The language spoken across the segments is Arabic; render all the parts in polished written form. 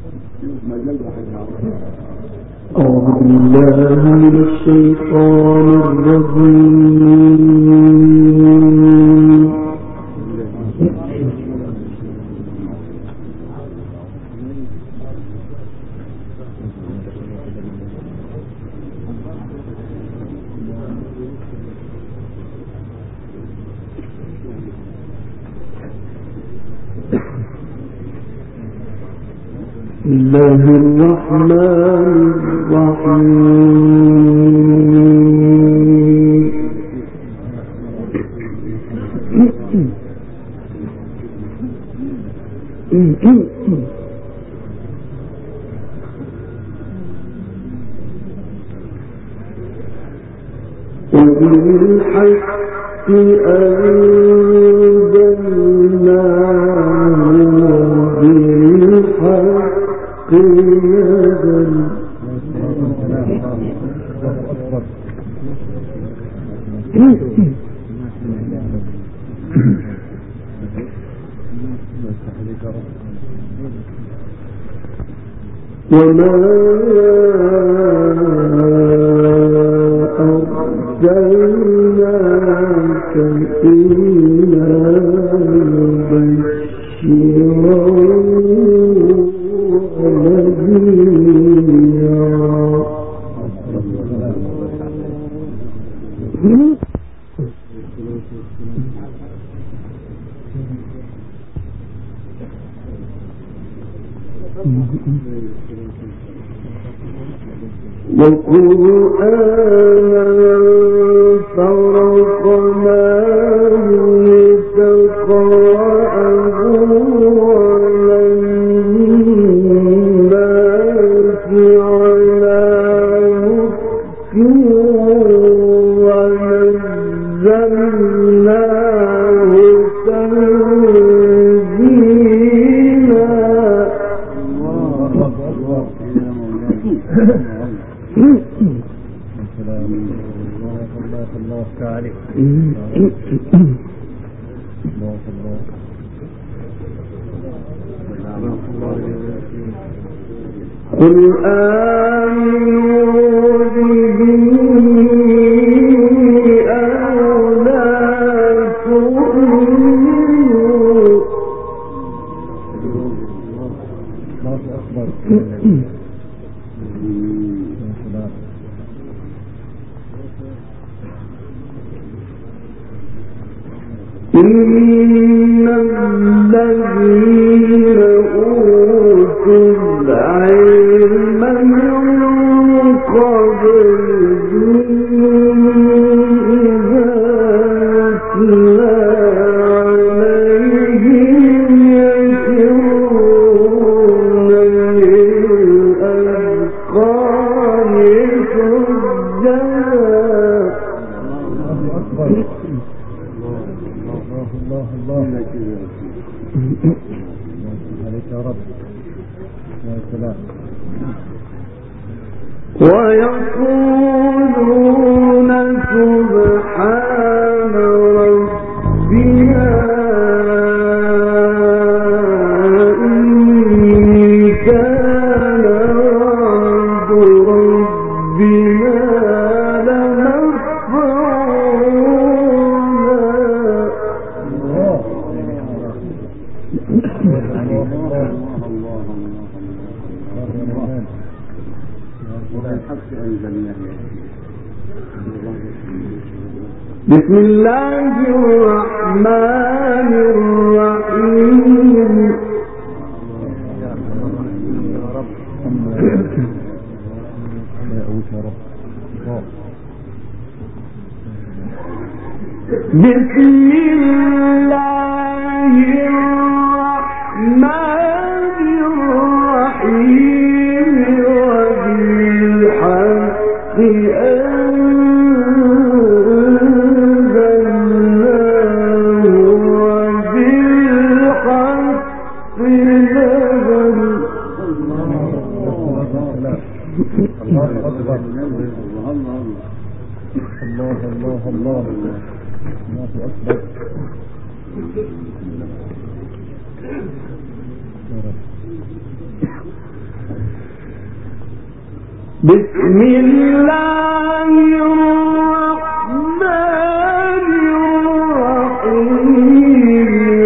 أعوذ بالله من الشيطان الرجيم. الله الرحمن الرحيم. وبالحق أنزلناه وبالحق نزل. وما أرسلناك إلا مبشرا ونذيرا. وقرآنا فرقناه لتقرأه على الناس على مكث ونزلناه تنزيلا. قل آمنوا به أو لا تؤمنوا. إن الذين أوتوا العلم من قبله إذا تتلى عليهم يخرون للأذقان سجدا. ويقولون سبحان ربنا إن كان وعد ربنا بسم الله الرحمن الرحيم. بسم الله الرحمن الرحيم. وبالحق أنزلناه وبالحق نزل. الله أكبر. الله الله الله الله أكبر. بسم الله الرحمن الرحيم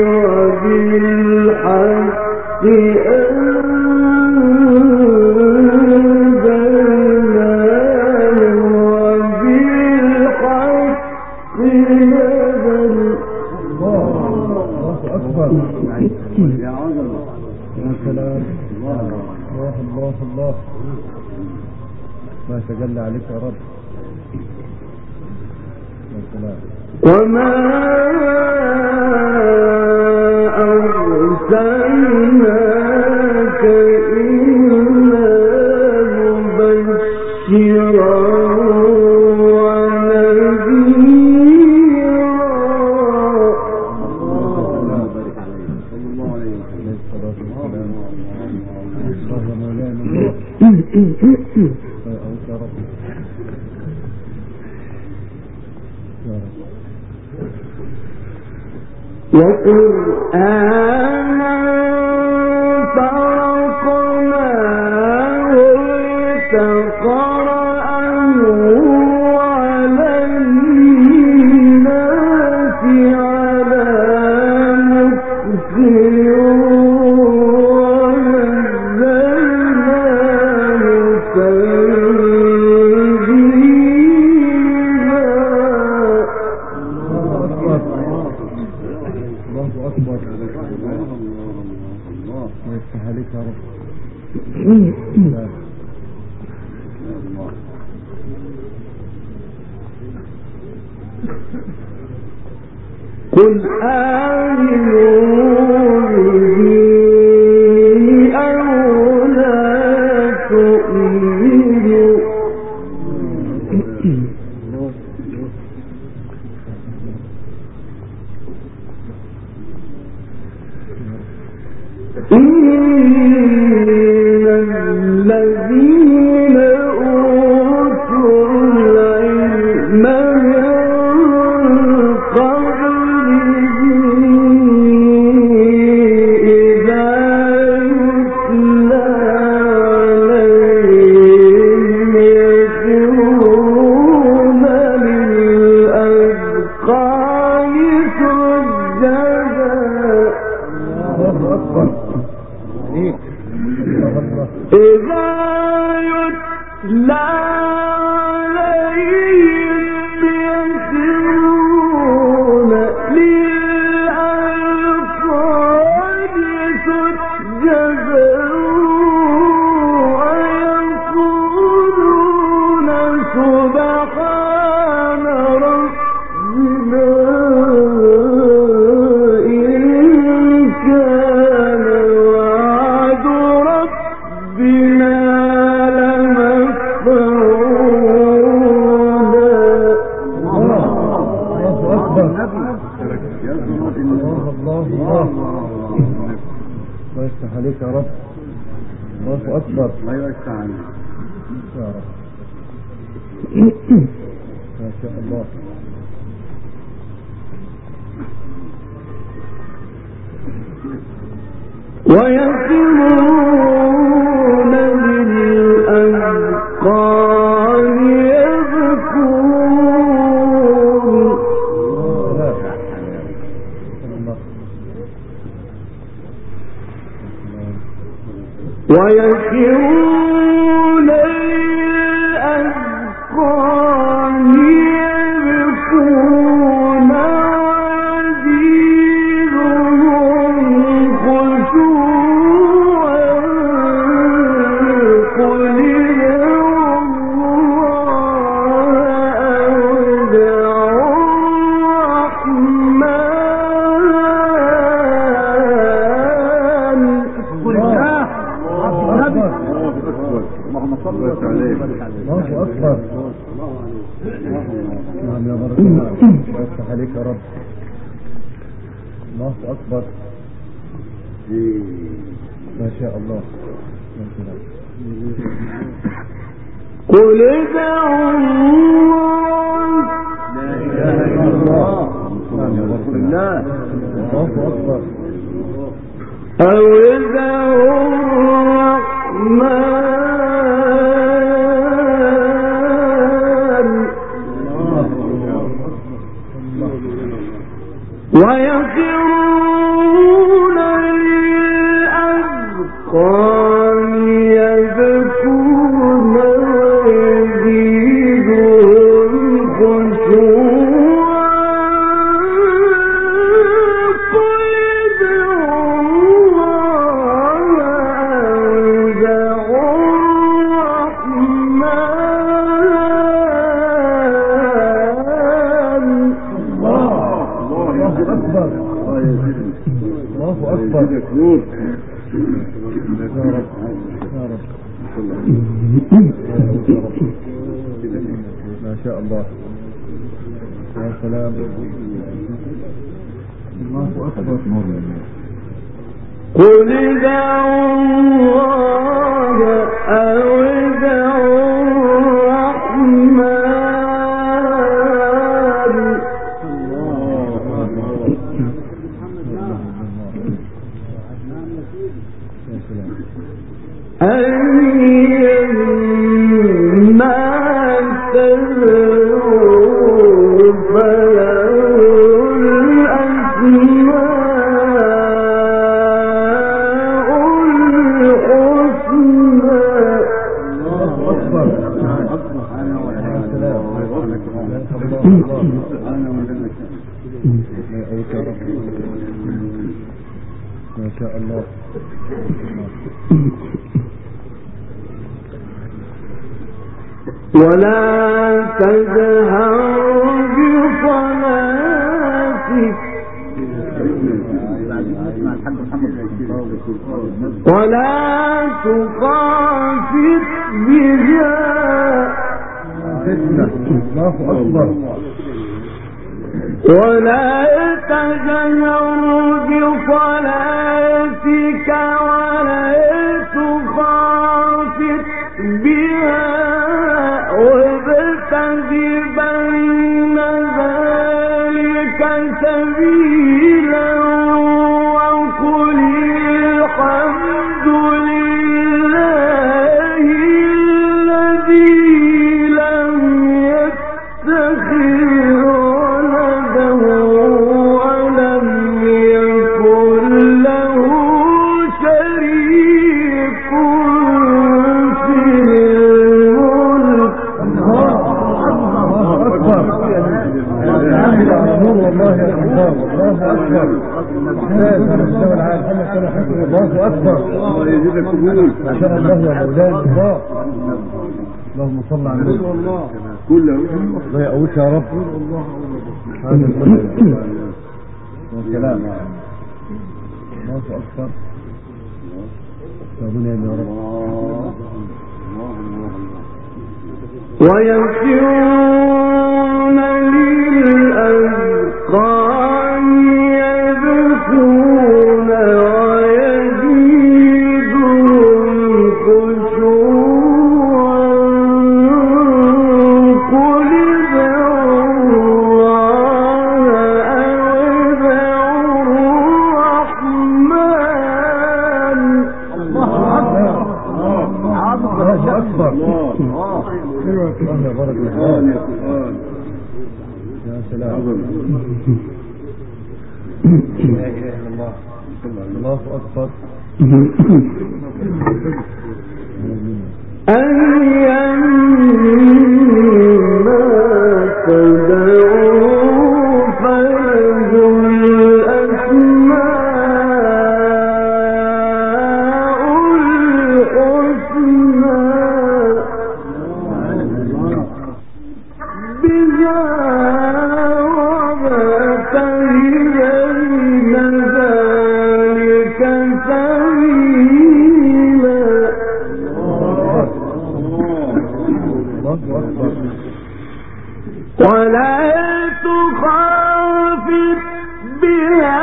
وبالحق أنزلناه وبالحق نزل. الله أكبر. يا عظمة يا سلام. الله الله ما تجلى عليك يا رب. يا سلام. وما أرسلناك إلا مبشرا وقرآنا فرقناه لتقرأه على الناس على مكث ونزلناه قل آمنوا به أو لا تؤمنوا الذين أوتوا العلم من قبله إذا يتلى عليهم يخرون للأذقان سجدا. إذا يتلى عليهم يخرون للأذقان سجدا ويقولون سبحان ربنا إن كان وعد ربنا الله يفتح عليك يا رب. الله أكبر. الله يفتح عليك يا رب. ما شاء الله. ويخرون للأذقان يبكون. ويخرون للأذقان يبكون ويزيدهم خشوعا قل ادعوا الله أو ادعوا الرحمن. اللهم صل عليه. الله أكبر. نعم يا بارك الله. يفتح عليك يا رب. الله أكبر. ما شاء الله. قل ادعوا الله. لا إله إلا الله. نعم يا بارك الله. الله أكبر. أو ادعوا الرحمن مبروك ما شاء الله. يا سلام. الله أكبر. قل ادعوا الله أو ادعوا الرحمن أيما تدعوا فله الأسماء الحسنى. ما شاء الله. ولا تجهر بصلاتك ولا تخافت بها الله أكبر. ولا تجهر بصلاتك ولا تخافت بها وابتغ بين ذلك سبيلا وقل الحمد لله الذي لم يتخذ ولدا ولم يكن له شريك في الملك. والله يا الله. الله أكبر. الله أكبر. الله يزيدك قبول ما شاء الله يا أولاد الله. اللهم صل على النبي. كله الله يقويك يا رب. والسلام. الله أكبر. ربنا يا رب. ويسرون للأذقان يبكون ويزيدهم خشوعا قل ادعوا الله أو ادعوا الرحمن. الله أكبر. الله بارك الله. يا سلام. لا إله إلا الله. الله أكبر. أيما تدعوا فله الأسماء الحسنى بها وابتغ بين ذلك سبيلا. ولا تخافت بها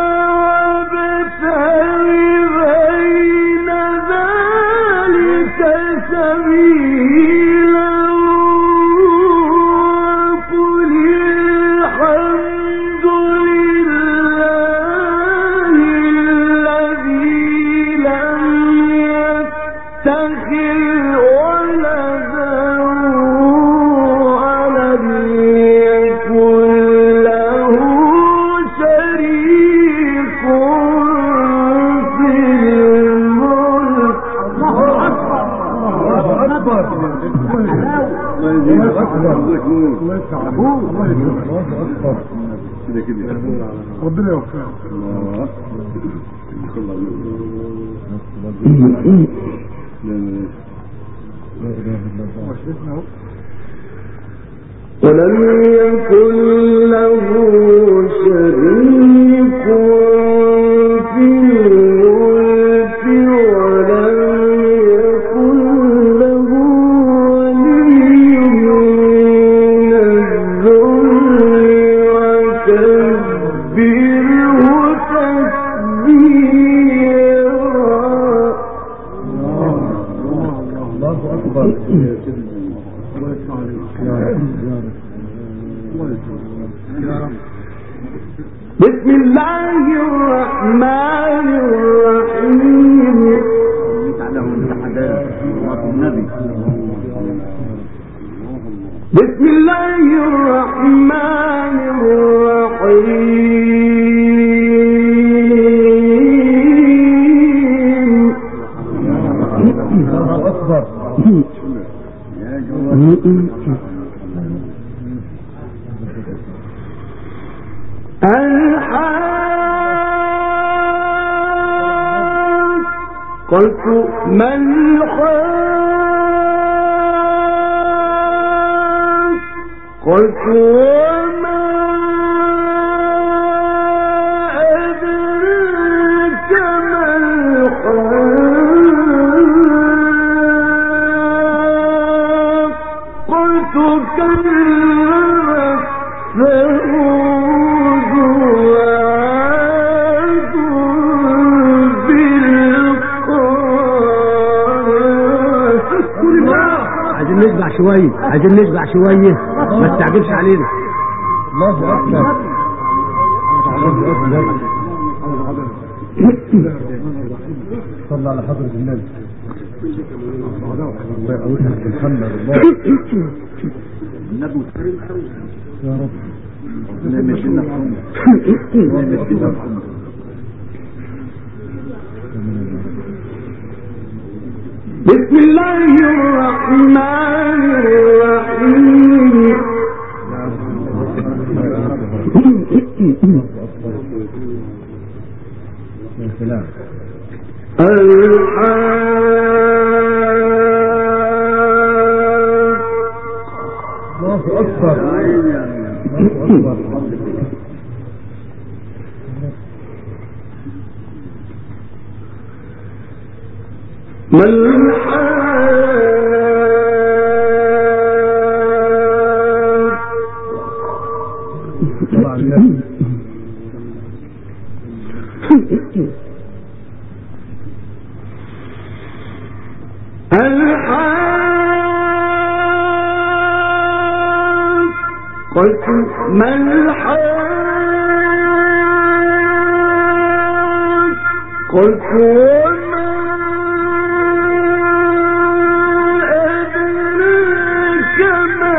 وابتغ بين ذلك سبيلا وقل الحمد لله الذي لم يتخذ ولدا ولم يكن له شريك في الملك. الله أكبر. الله أكبر. ربنا يوفقك. ولم يكن له شريك في الملك بسم الله الرحمن الرحيم. بسم الله الرحمن الرحيم. الله أكبر. قلت ما الحق قلت وما أدريك ما الحق قلت كذبت ثمود وعاد عايزين نشبع شوية ما تستعجلش علينا. الله أكبر. صلى على حضرة النبي. الله يقويك محمد. الله النبي يا رب. بسم الله الرحمن الرحيم. يا سلام. الله أكبر. الله أكبر. ما الحق قلت ما الحق قلت وما أدريك ما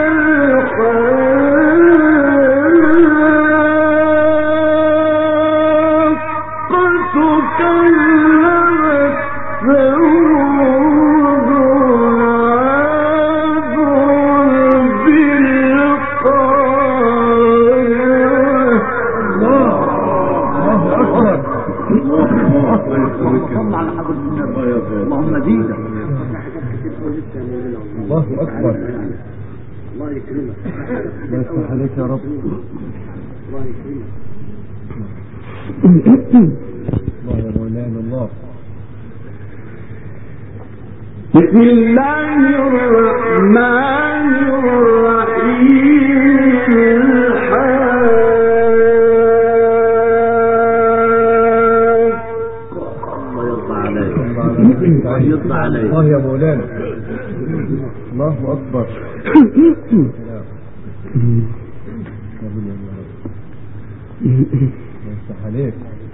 الحق قلت كذبت ثمود وعاد بالقارعة. الله أكبر. صلى على حضرة النبي. اللهم زيدا. الله أكبر. الله يكرمك. الله يفتح عليك يا رب. الله يكرمك. الله يا مولانا الله. بسم الله الرحمن الرحيم. يطلع عليك. الله يا مولانا. الله أكبر. يفتح عليك.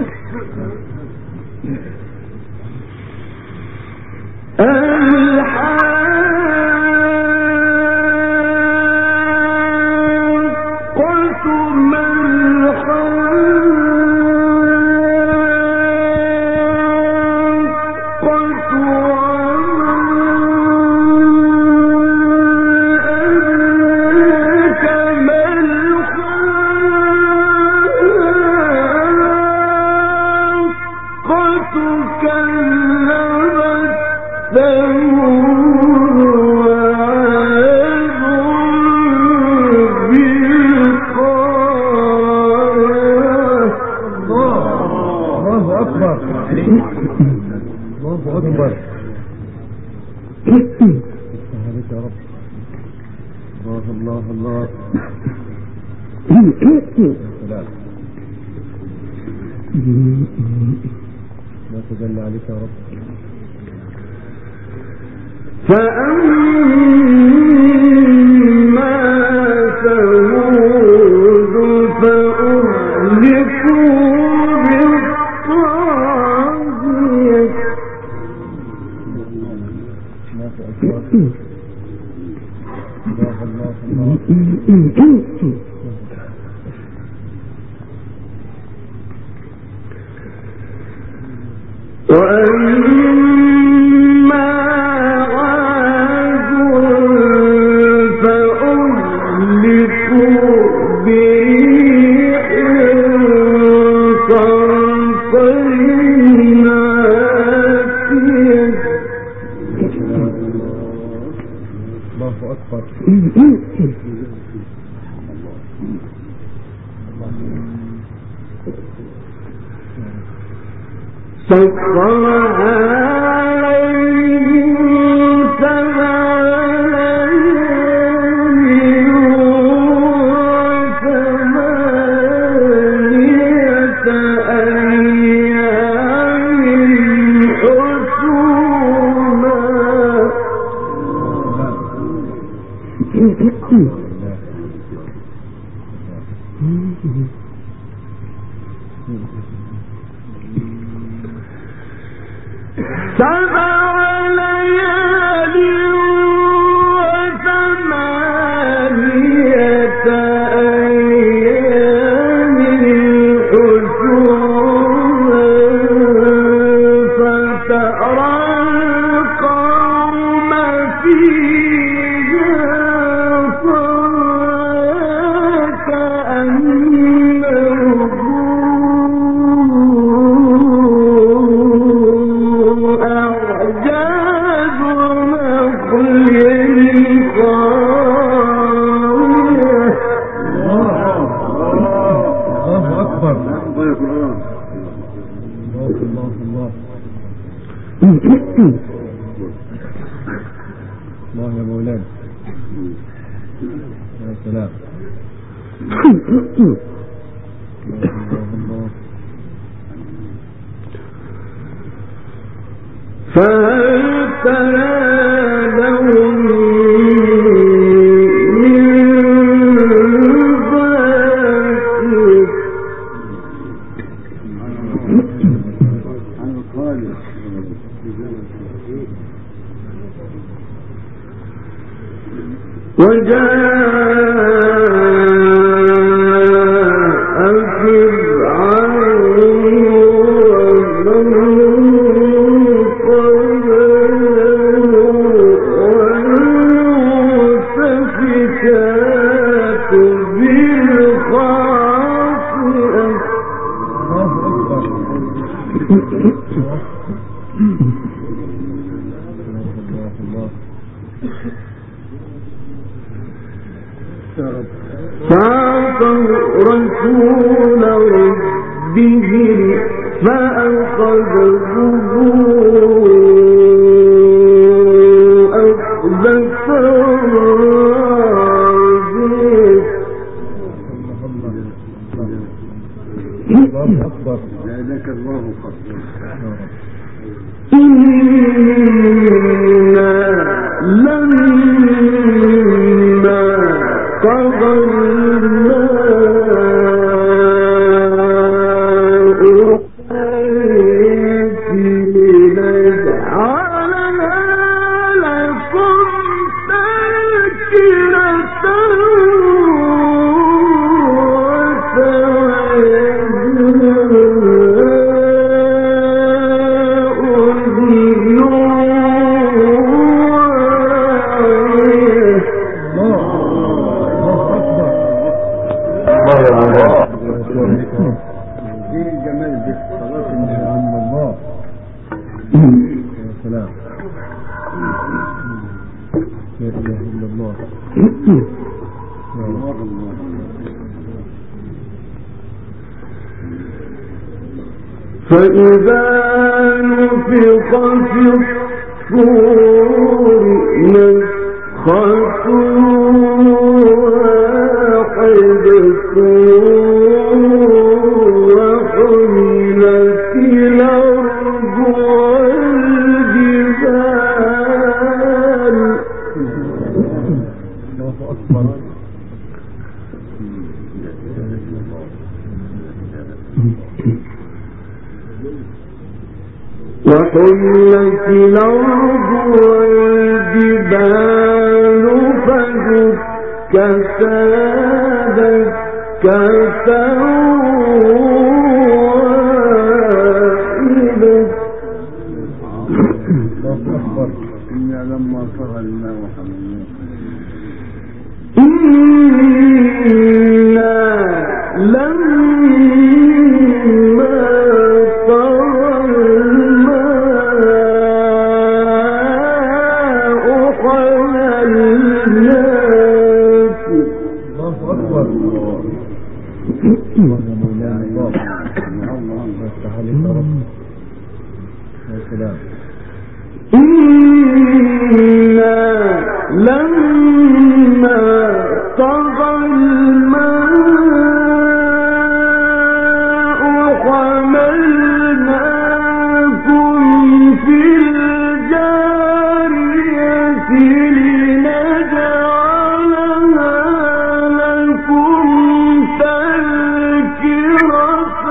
قلت ما الحق قلت وما أدريك ما الحق قلت كذبت ثمود وعاد بالقارعة. الله أكبر. الله أكبر. يفتح عليك يا رب. الله الله الله. يا سلام. لا تجلى عليك يا رب. فأما ثمود فأهلكوا فإذا نفخ في الصور نفخة واحدة وحملت الأرض والجبال الله أكبر. وحملت الأرض والجبال الجبال فدكتا دكة واحدة إنا لما صغى الماء وحملناه إنا لما طغى الماء حملناك. الله أكبر. الله مولانا الله. الله يستحلك يا رب. يا سلام. إنا لما طغى الماء حملناكم في الجارية لنجعلها لكم تذكرة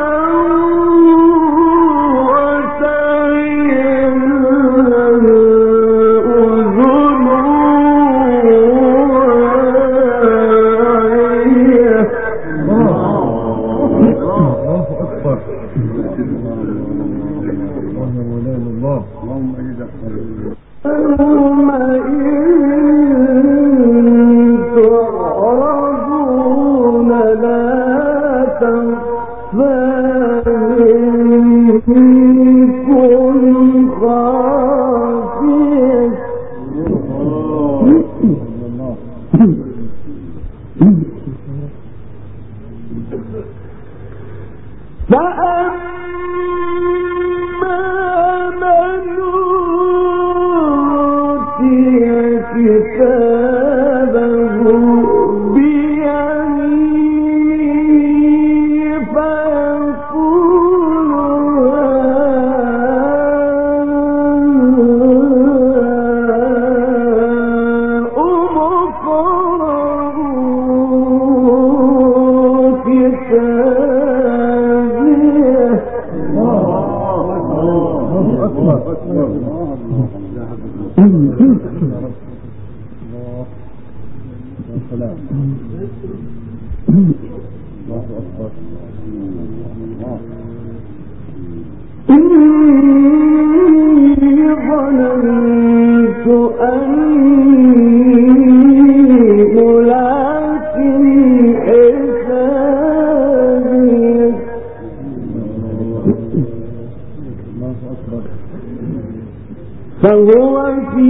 فهو في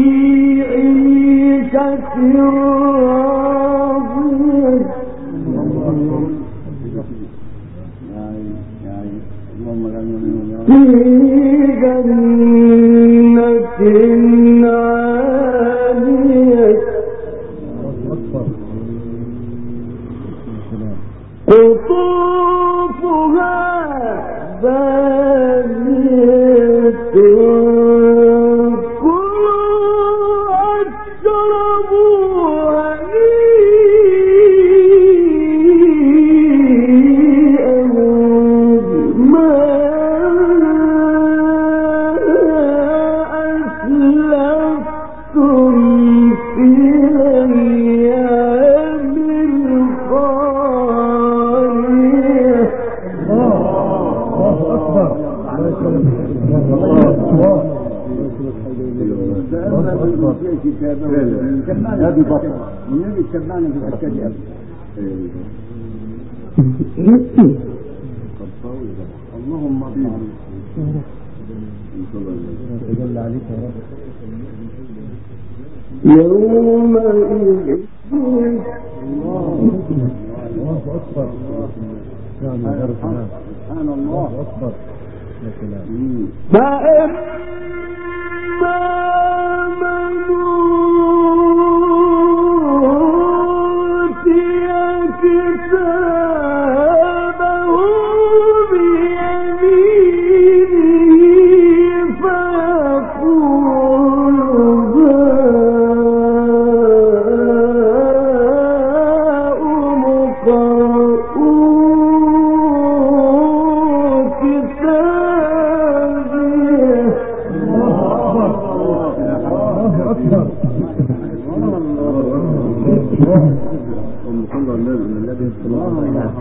عيشة راضية في جنة عالية قطوفها دانية هذه بطل النبي سمعنا في الأشياء اللهم جل عليك يا رب. يومئذ الله أكبر. سبحان الله أكبر. يا سلام.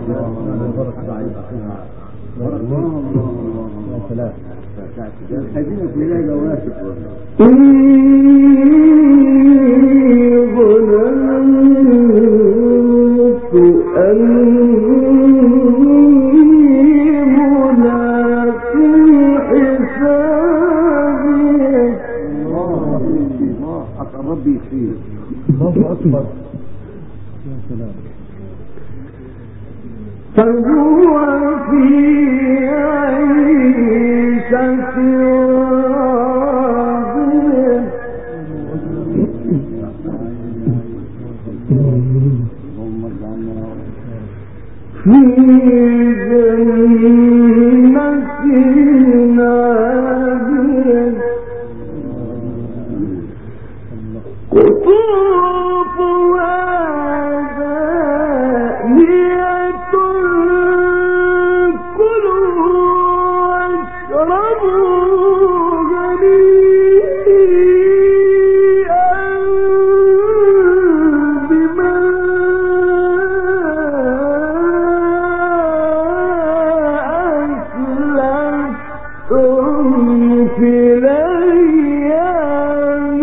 سلام. خلينا في لا جواسب ربي فيه. الله أكبر. يا سلام. فهو في عيشة راضية في جنة عالية قطوفها دانية كلوا واشربوا هنيئا بما أسلفتم في الأيام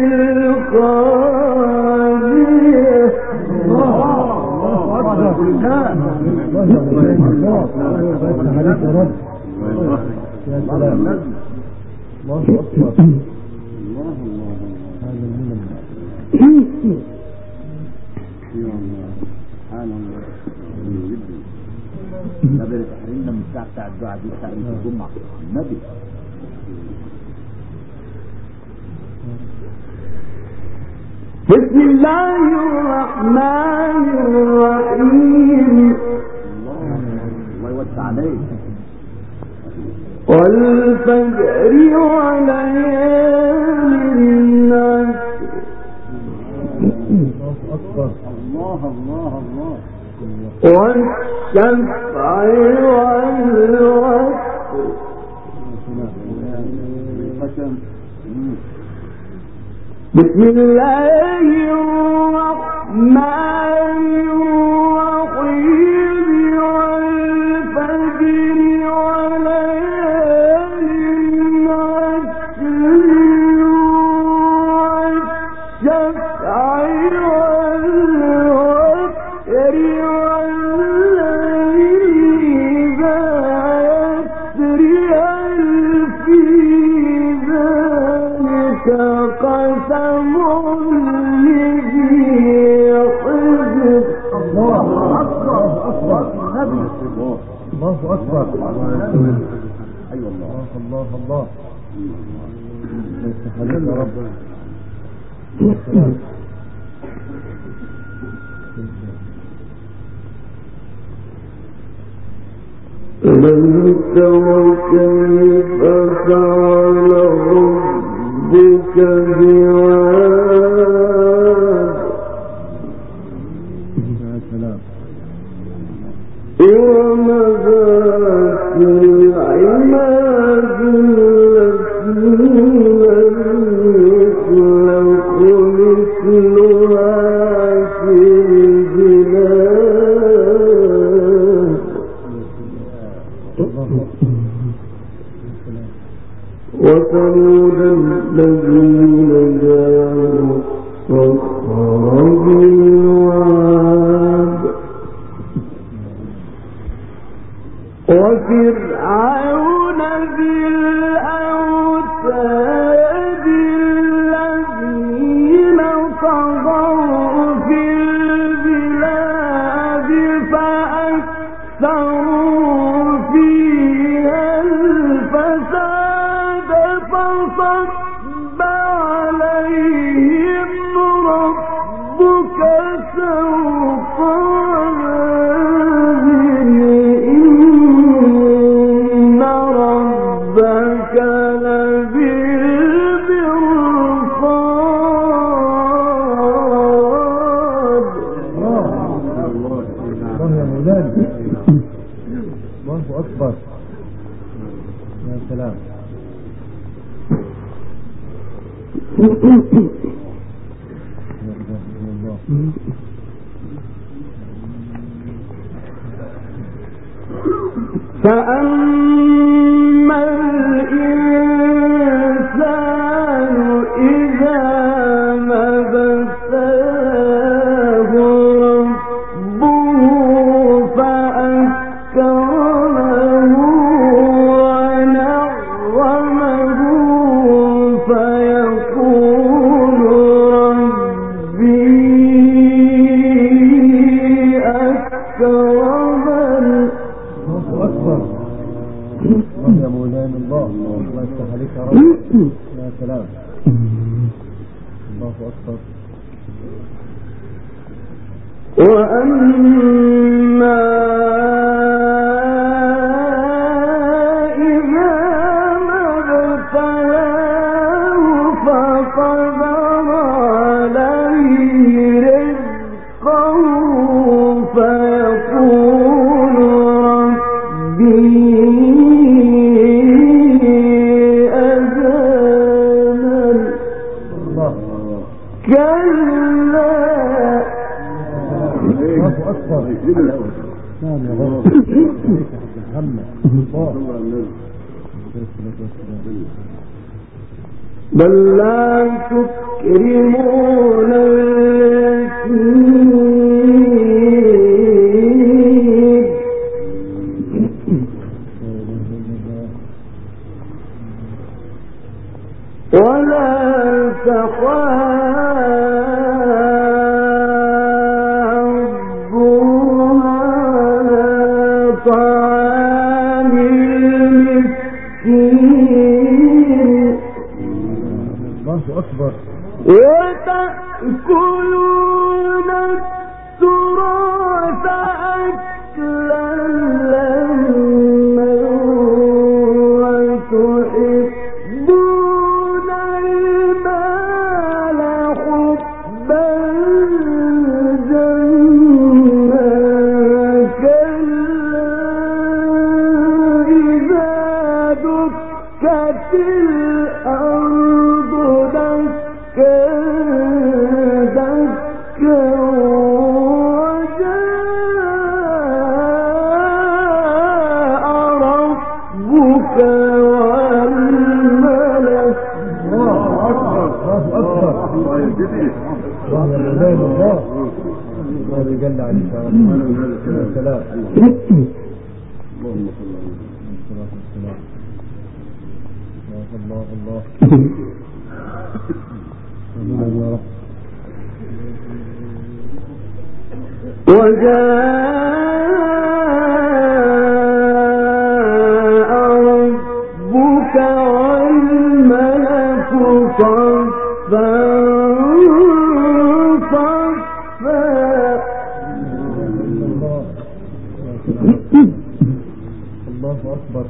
الخالية. يا سلام. الله أكبر. قبل تحريمنا من الساعة بتاع الدعاء دي بتاع الجمعة النبي. بسم الله الرحمن الرحيم. الله يوسع عليك. والفجر وليال العشر. الله أكبر. الله الله الله. والشفع والوتر. بسم الله الرحمن الرحيم. والفجر وليال العشر. والشفع والوتر والليل إذا يسر. هل في ذلك قسم لذي حجر. الله أكبر. الله أكبر. أيوة الله الله الله. يا رب. ألم تر كيف فعل ربك بعاد. يا سلام. إرم ذات العماد التي لم يخلق مثلها في البلاد. وثمود الذين جابوا الصخر بالواد. وفرعون ذي الأوتاد الذين طغوا في البلاد فأكثروا فيها الفساد فصب عليهم ربك سوط عذاب. إن ربك لبالمرصاد. الله يا مولانا. الله أكبر. يا سلام. فأما الإنسان إذا ما ابتلاه ربه فأكرمه ونعمه فيقول ربي أكرمن. يا مولانا الله يفتح عليك يا رب. يا سلام. الله أكبر. وأما إذا ما ابتلاه فقدر عليه رزقه فيقول ربي بل لا تكرمون اليتيم ولا تحاضون على طعام المسكين الله أكبر. وتأكلون التراث أكلا لما وتحبون المال حبا جما كلا إذا دكت الأرض دكا دكا وجاء ربك والملك. الله أكبر. الله يجزيك. الله يا مولانا الله. الله يجل عليك يا رب. يا سلام. اللهم صل على الصلاة والسلام. الله الله الله يا رب. وجاء ربك والملك صفا صفا. الله أكبر.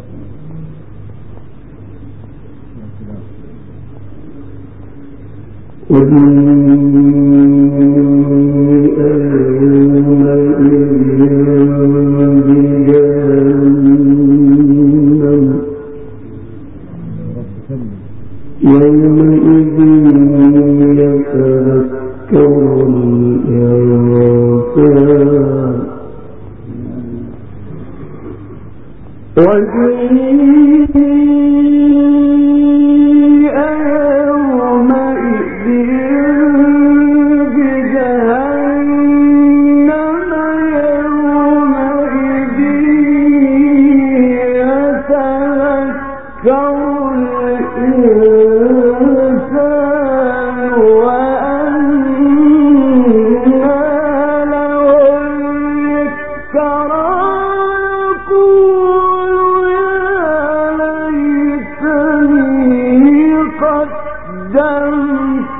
يومئذ يتذكر الإنسان وجيء يومئذ بجهنم يومئذ يتذكر الإنسان وأنى له الذكرى يقول يا ليتني قدمت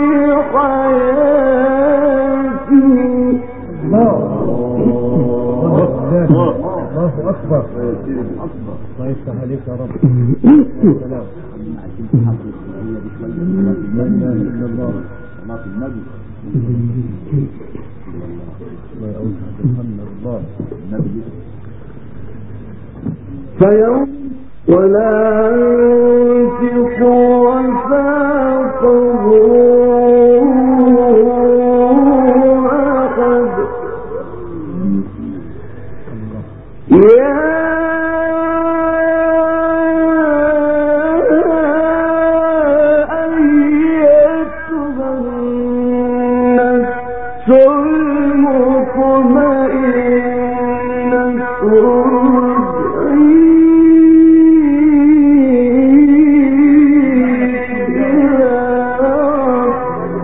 لحياتي. الله أكبر. الله يفتح عليك يا رب. سلام. لا إله إلا الله. الله يعوذك محمد الله. فيوم ولا ينفق وثاقه أحد يا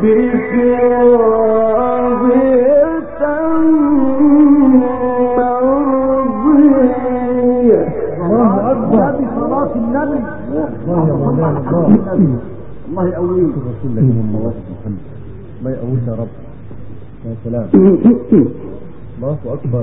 الله يقويك رسول الله محمد الله يقويك يا رب يا سلام الله أكبر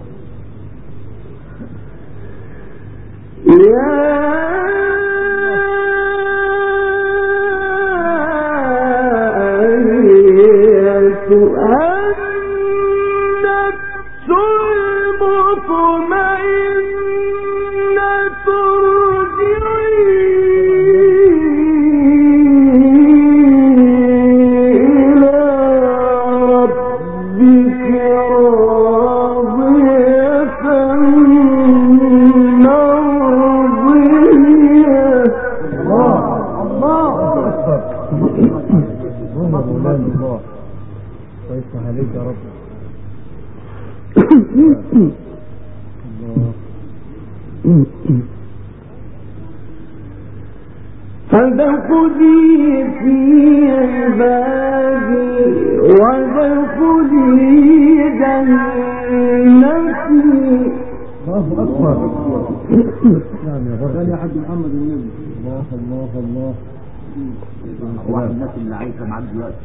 فادخلي في عبادي وادخلي جنتي. الله أكبر. نعم يا غرفة يا حاج محمد النبي. الله الله الله. واحد الناس اللي عايشة معاك دلوقتي.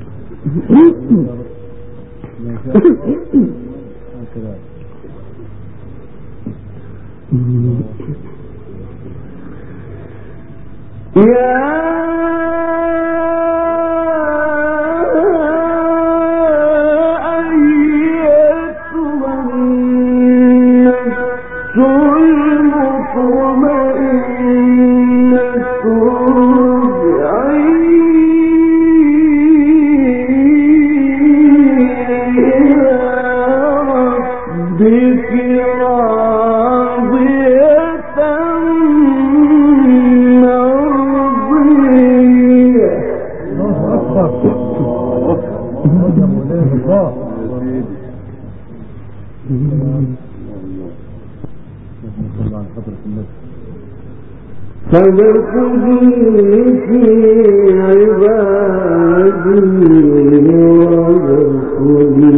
فادخلي في عبادي وادخلي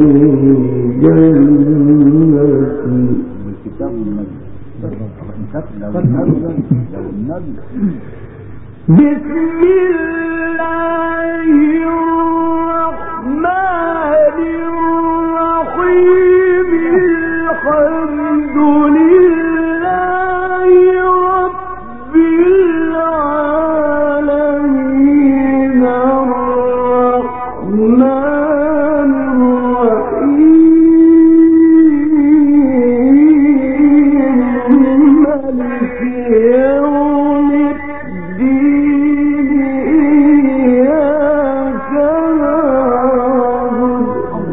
جنتي. الكتاب والنبي. لو النبي بسم الله الرحمن الرحيم. الحمد لله رب العالمين الرحمن الرحيم مالك يوم الدين. إياك نعبد.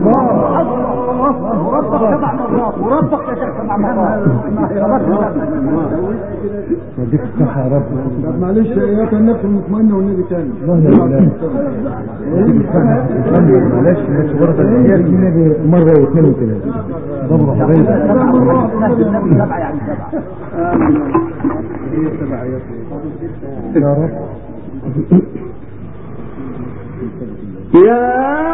وربك يا شيخ سبع مرات. وديك الصحة يا رب. طب معلش اياك النفس المطمئنة والنبي تاني. الله يا الله. معلش بس غرفة الأحياء النبي مرة واثنين وثلاثة. ضبط حبيبي. سبعة يعني سبعة. هي سبعة يا رب. يا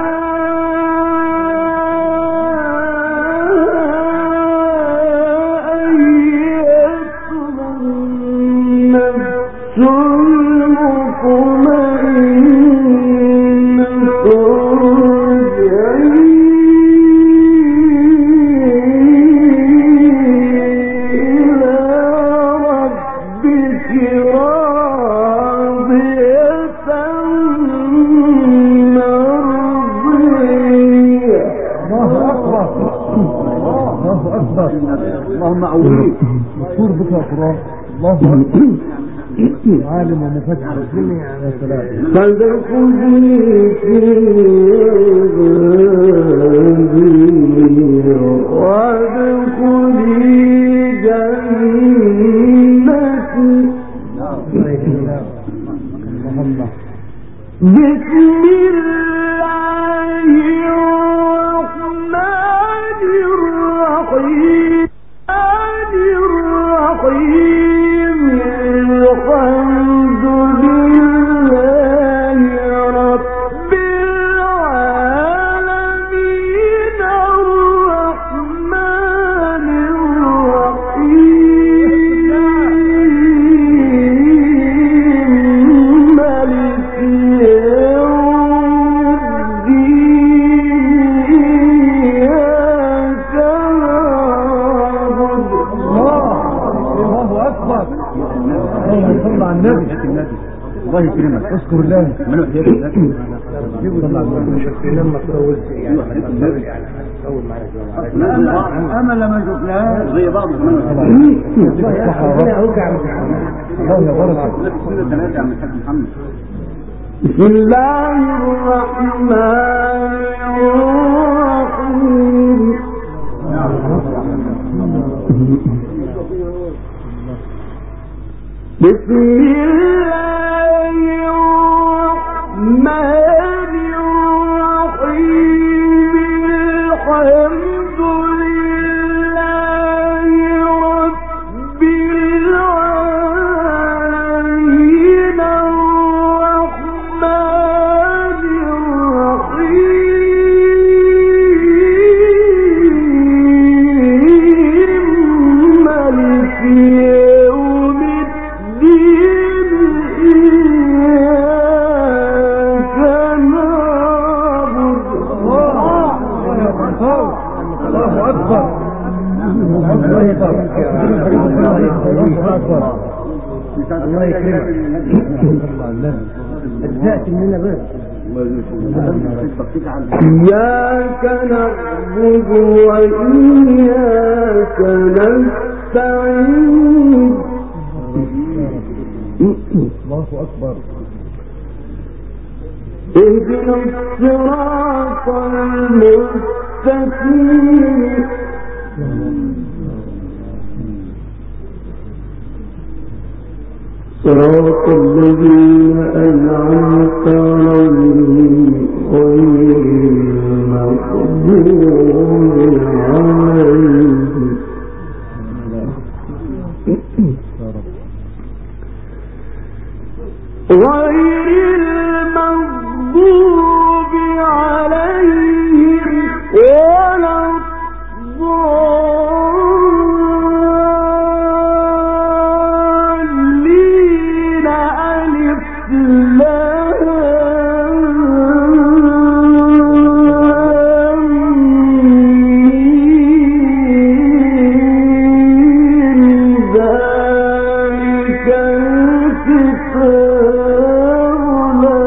اللهم أوليك مشهور بك يا قرآن. الله أكبر. عالم ومفكر الدنيا يا سلام. فادخلي في عبادي وادخلي جنتي. بسم الله الرحمن الرحيم. الحمد لله رب العالمين يكرمك اذكر الله ملوح يدك لما تطولت يعني اول معنا اما لما شفناها زي بعض بسم الله الرحمن الرحيم بسم الله الرحمن الرحيم الحمد لله رب العالمين الرحمن الرحيم مالك يوم الدين إياك نعبد الله اكبر الله يكرمك الله يكرمك اجزأت مننا بس إياك نعبد وإياك نستعين الله اكبر اهدنا الصراط المستقيم صراط الذين أنعمت عليهم غير المغضوب عليهم ولا الضالين ألف ذلك الكتاب لا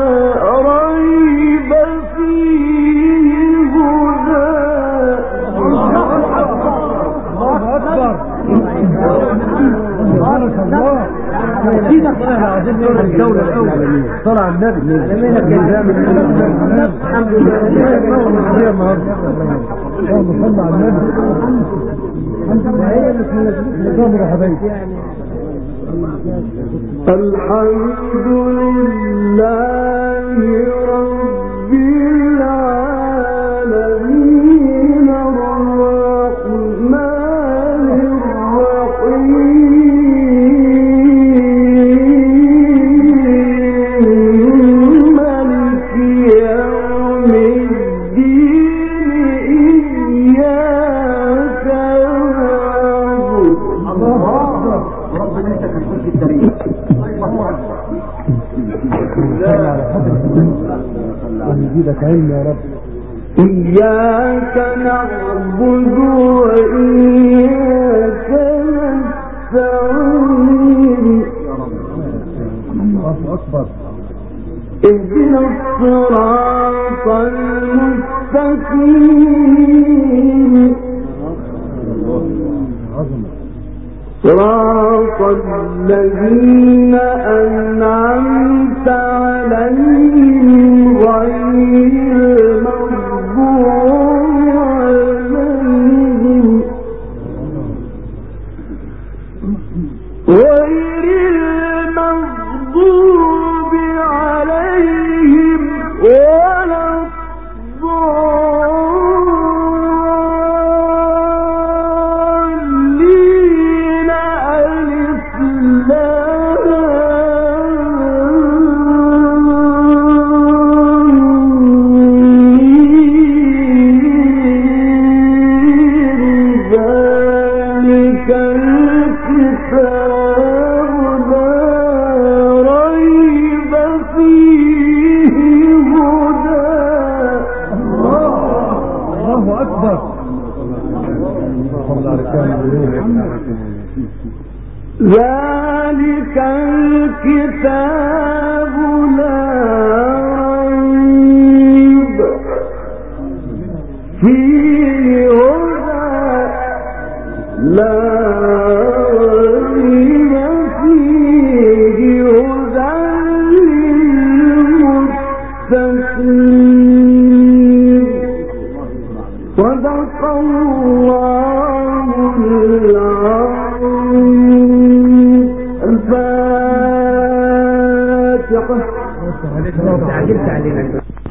ريب فيه هدى الله اكبر بارك الله سيدك العظيم الدولة الأولى طلع النبي الحمد لله اللهم صل على النبي الحمد لله هي اللي نظام يا حبايبي الحمد لله رب العالمين الرحمن الرحيم مالك يوم الدين إياك نعبد الله اكبر ربنا انت تكون في التاريخ يزيدك علم يا رب إياك نعبد وإياك نستعين الله اكبر اهدنا الصراط المستقيم عظمة صراط الذين أنعمت عليهم غير المغضوب عليهم ولا الضالين ألف ذلك الكتاب لا ريب فيه هدى الله اكبر صلى الله عليه وسلم ذلك ذلك الكتاب لا ريب فيه هدى لا ريب فيه هدى للمتقين صدق الله العظيم. الفاتحة.